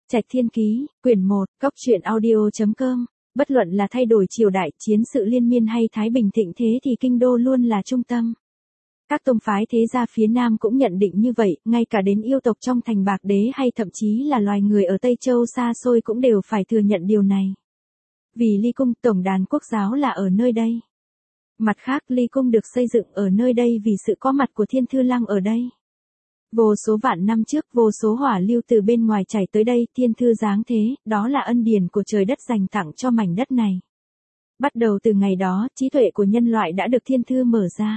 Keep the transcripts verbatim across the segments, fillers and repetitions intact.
Trạch Thiên Ký, quyển một, góc truyện audio chấm com. Bất luận là thay đổi triều đại, chiến sự liên miên hay thái bình thịnh thế thì kinh đô luôn là trung tâm. Các tông phái thế gia phía Nam cũng nhận định như vậy, ngay cả đến yêu tộc trong thành Bạc Đế hay thậm chí là loài người ở Tây Châu xa xôi cũng đều phải thừa nhận điều này. Vì Ly Cung, tổng đàn quốc giáo là ở nơi đây. Mặt khác, Ly Cung được xây dựng ở nơi đây vì sự có mặt của Thiên Thư Lăng ở đây. Vô số vạn năm trước, vô số hỏa lưu từ bên ngoài chảy tới đây, thiên thư giáng thế, đó là ân điển của trời đất dành tặng cho mảnh đất này. Bắt đầu từ ngày đó, trí tuệ của nhân loại đã được thiên thư mở ra.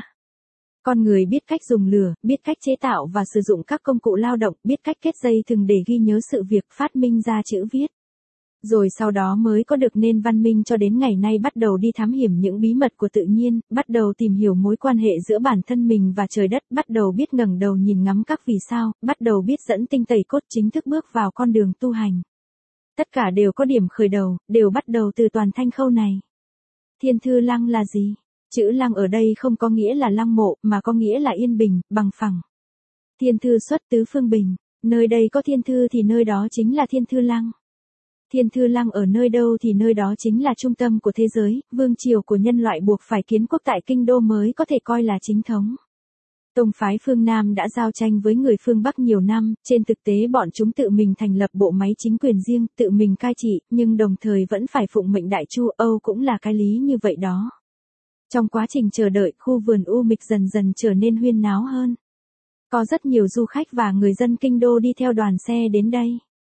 Con người biết cách dùng lửa, biết cách chế tạo và sử dụng các công cụ lao động, biết cách kết dây thừng để ghi nhớ sự việc, phát minh ra chữ viết. Rồi sau đó mới có được nên văn minh cho đến ngày nay bắt đầu đi thám hiểm những bí mật của tự nhiên, bắt đầu tìm hiểu mối quan hệ giữa bản thân mình và trời đất, bắt đầu biết ngẩng đầu nhìn ngắm các vì sao, bắt đầu biết dẫn tinh tẩy cốt chính thức bước vào con đường tu hành. Tất cả đều có điểm khởi đầu, đều bắt đầu từ toàn thanh khâu này. Thiên Thư Lăng là gì? Chữ lăng ở đây không có nghĩa là lăng mộ, mà có nghĩa là yên bình, bằng phẳng. Thiên thư xuất tứ phương bình, nơi đây có thiên thư thì nơi đó chính là Thiên Thư Lăng. Thiên Thư Lăng ở nơi đâu thì nơi đó chính là trung tâm của thế giới, vương triều của nhân loại buộc phải kiến quốc tại kinh đô mới có thể coi là chính thống. Tông phái phương Nam đã giao tranh với người phương Bắc nhiều năm, trên thực tế bọn chúng tự mình thành lập bộ máy chính quyền riêng, tự mình cai trị, nhưng đồng thời vẫn phải phụng mệnh Đại Chu Âu cũng là cái lý như vậy đó. Trong quá trình chờ đợi, khu vườn u mịch dần dần trở nên huyên náo hơn. Có rất nhiều du khách và người dân kinh đô đi theo đoàn xe đến đây.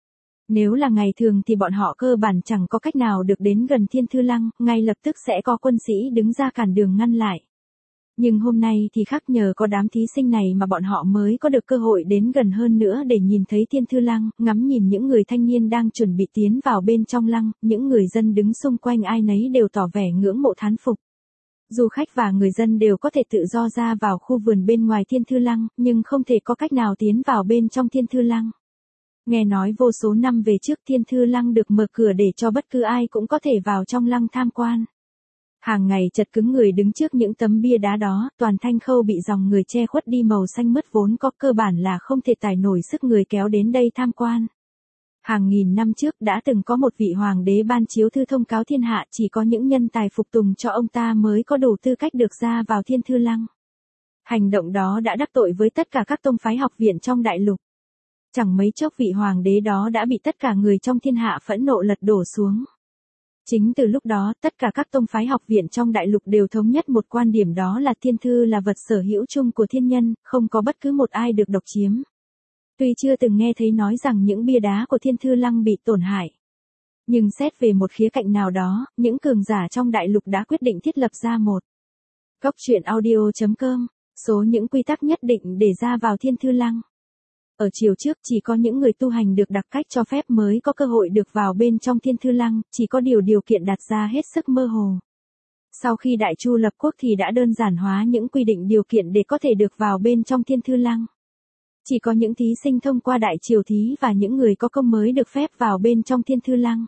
Nếu là ngày thường thì bọn họ cơ bản chẳng có cách nào được đến gần Thiên Thư Lăng, ngay lập tức sẽ có quân sĩ đứng ra cản đường ngăn lại. Nhưng hôm nay thì khác, nhờ có đám thí sinh này mà bọn họ mới có được cơ hội đến gần hơn nữa để nhìn thấy Thiên Thư Lăng, ngắm nhìn những người thanh niên đang chuẩn bị tiến vào bên trong lăng, những người dân đứng xung quanh ai nấy đều tỏ vẻ ngưỡng mộ thán phục. Du khách và người dân đều có thể tự do ra vào khu vườn bên ngoài Thiên Thư Lăng, nhưng không thể có cách nào tiến vào bên trong Thiên Thư Lăng. Nghe nói vô số năm về trước Thiên Thư Lăng được mở cửa để cho bất cứ ai cũng có thể vào trong lăng tham quan. Hàng ngày chật cứng người đứng trước những tấm bia đá đó, toàn thanh khâu bị dòng người che khuất đi, màu xanh mướt vốn có cơ bản là không thể tải nổi sức người kéo đến đây tham quan. Hàng nghìn năm trước đã từng có một vị hoàng đế ban chiếu thư thông cáo thiên hạ, chỉ có những nhân tài phục tùng cho ông ta mới có đủ tư cách được ra vào Thiên Thư Lăng. Hành động đó đã đắc tội với tất cả các tông phái học viện trong đại lục. Chẳng mấy chốc vị hoàng đế đó đã bị tất cả người trong thiên hạ phẫn nộ lật đổ xuống. Chính từ lúc đó, tất cả các tông phái học viện trong đại lục đều thống nhất một quan điểm, đó là thiên thư là vật sở hữu chung của thiên nhân, không có bất cứ một ai được độc chiếm. Tuy chưa từng nghe thấy nói rằng những bia đá của Thiên Thư Lăng bị tổn hại, nhưng xét về một khía cạnh nào đó, những cường giả trong đại lục đã quyết định thiết lập ra một góc truyện audio chấm com, số những quy tắc nhất định để ra vào Thiên Thư Lăng. Ở chiều trước chỉ có những người tu hành được đặc cách cho phép mới có cơ hội được vào bên trong Thiên Thư Lăng, chỉ có điều điều kiện đặt ra hết sức mơ hồ. Sau khi Đại Chu lập quốc thì đã đơn giản hóa những quy định điều kiện để có thể được vào bên trong Thiên Thư Lăng. Chỉ có những thí sinh thông qua đại triều thí và những người có công mới được phép vào bên trong Thiên Thư Lăng.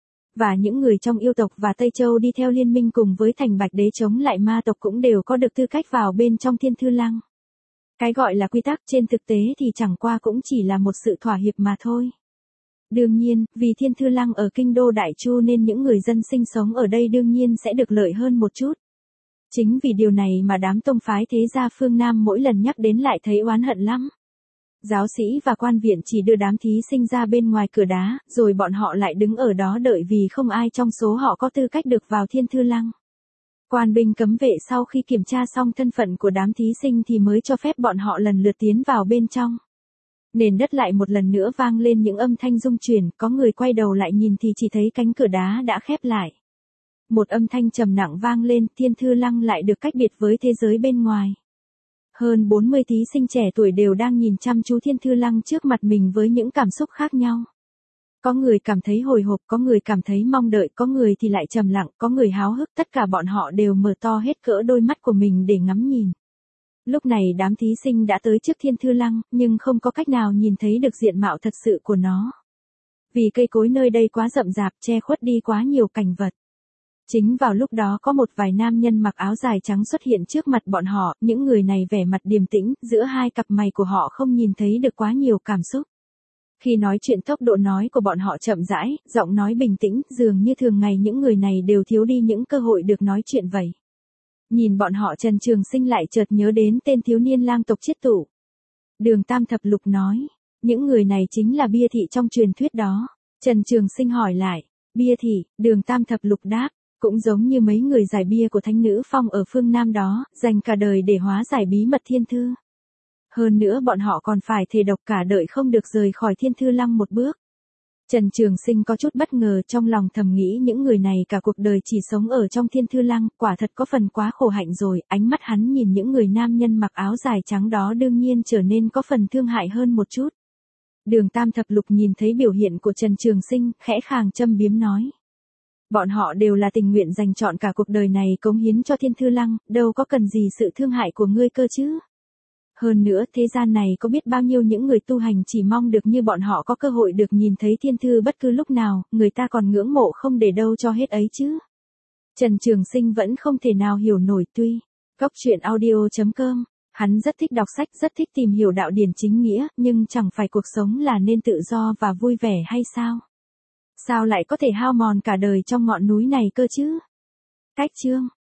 Và những người trong yêu tộc và Tây Châu đi theo liên minh cùng với thành Bạch Đế chống lại ma tộc cũng đều có được tư cách vào bên trong Thiên Thư Lăng. Cái gọi là quy tắc trên thực tế thì chẳng qua cũng chỉ là một sự thỏa hiệp mà thôi. Đương nhiên, vì Thiên Thư Lăng ở kinh đô Đại Chu nên những người dân sinh sống ở đây đương nhiên sẽ được lợi hơn một chút. Chính vì điều này mà đám tông phái thế gia phương Nam mỗi lần nhắc đến lại thấy oán hận lắm. Giáo sĩ và quan viện chỉ đưa đám thí sinh ra bên ngoài cửa đá, rồi bọn họ lại đứng ở đó đợi vì không ai trong số họ có tư cách được vào Thiên Thư Lăng. Quan binh cấm vệ sau khi kiểm tra xong thân phận của đám thí sinh thì mới cho phép bọn họ lần lượt tiến vào bên trong. Nền đất lại một lần nữa vang lên những âm thanh rung chuyển, có người quay đầu lại nhìn thì chỉ thấy cánh cửa đá đã khép lại. Một âm thanh trầm nặng vang lên, Thiên Thư Lăng lại được cách biệt với thế giới bên ngoài. Hơn bốn mươi thí sinh trẻ tuổi đều đang nhìn chăm chú Thiên Thư Lăng trước mặt mình với những cảm xúc khác nhau. Có người cảm thấy hồi hộp, có người cảm thấy mong đợi, có người thì lại trầm lặng, có người háo hức, tất cả bọn họ đều mở to hết cỡ đôi mắt của mình để ngắm nhìn. Lúc này đám thí sinh đã tới trước Thiên Thư Lăng, nhưng không có cách nào nhìn thấy được diện mạo thật sự của nó. Vì cây cối nơi đây quá rậm rạp, che khuất đi quá nhiều cảnh vật. Chính vào lúc đó có một vài nam nhân mặc áo dài trắng xuất hiện trước mặt bọn họ, những người này vẻ mặt điềm tĩnh, giữa hai cặp mày của họ không nhìn thấy được quá nhiều cảm xúc. Khi nói chuyện tốc độ nói của bọn họ chậm rãi, giọng nói bình tĩnh, dường như thường ngày những người này đều thiếu đi những cơ hội được nói chuyện vậy. Nhìn bọn họ Trần Trường Sinh lại chợt nhớ đến tên thiếu niên lang tộc chiết tụ. Đường Tam Thập Lục nói, những người này chính là bia thị trong truyền thuyết đó. Trần Trường Sinh hỏi lại, bia thị, Đường Tam Thập Lục đáp, cũng giống như mấy người giải bia của Thánh Nữ Phong ở phương Nam đó, dành cả đời để hóa giải bí mật thiên thư. Hơn nữa bọn họ còn phải thề độc cả đời không được rời khỏi thiên thư lăng một bước. Trần Trường Sinh có chút bất ngờ, trong lòng thầm nghĩ những người này cả cuộc đời chỉ sống ở trong thiên thư lăng, quả thật có phần quá khổ hạnh rồi. Ánh mắt hắn nhìn những người nam nhân mặc áo dài trắng đó đương nhiên trở nên có phần thương hại hơn một chút. Đường Tam Thập Lục nhìn thấy biểu hiện của Trần Trường Sinh, khẽ khàng châm biếm nói. Bọn họ đều là tình nguyện dành trọn cả cuộc đời này cống hiến cho thiên thư lăng, đâu có cần gì sự thương hại của ngươi cơ chứ. Hơn nữa thế gian này có biết bao nhiêu những người tu hành chỉ mong được như bọn họ có cơ hội được nhìn thấy thiên thư bất cứ lúc nào, người ta còn ngưỡng mộ không để đâu cho hết ấy chứ. Trần Trường Sinh vẫn không thể nào hiểu nổi tuy. Góc truyện audio chấm com, hắn rất thích đọc sách, rất thích tìm hiểu đạo điển chính nghĩa, nhưng chẳng phải cuộc sống là nên tự do và vui vẻ hay sao? Sao lại có thể hao mòn cả đời trong ngọn núi này cơ chứ? Cách chương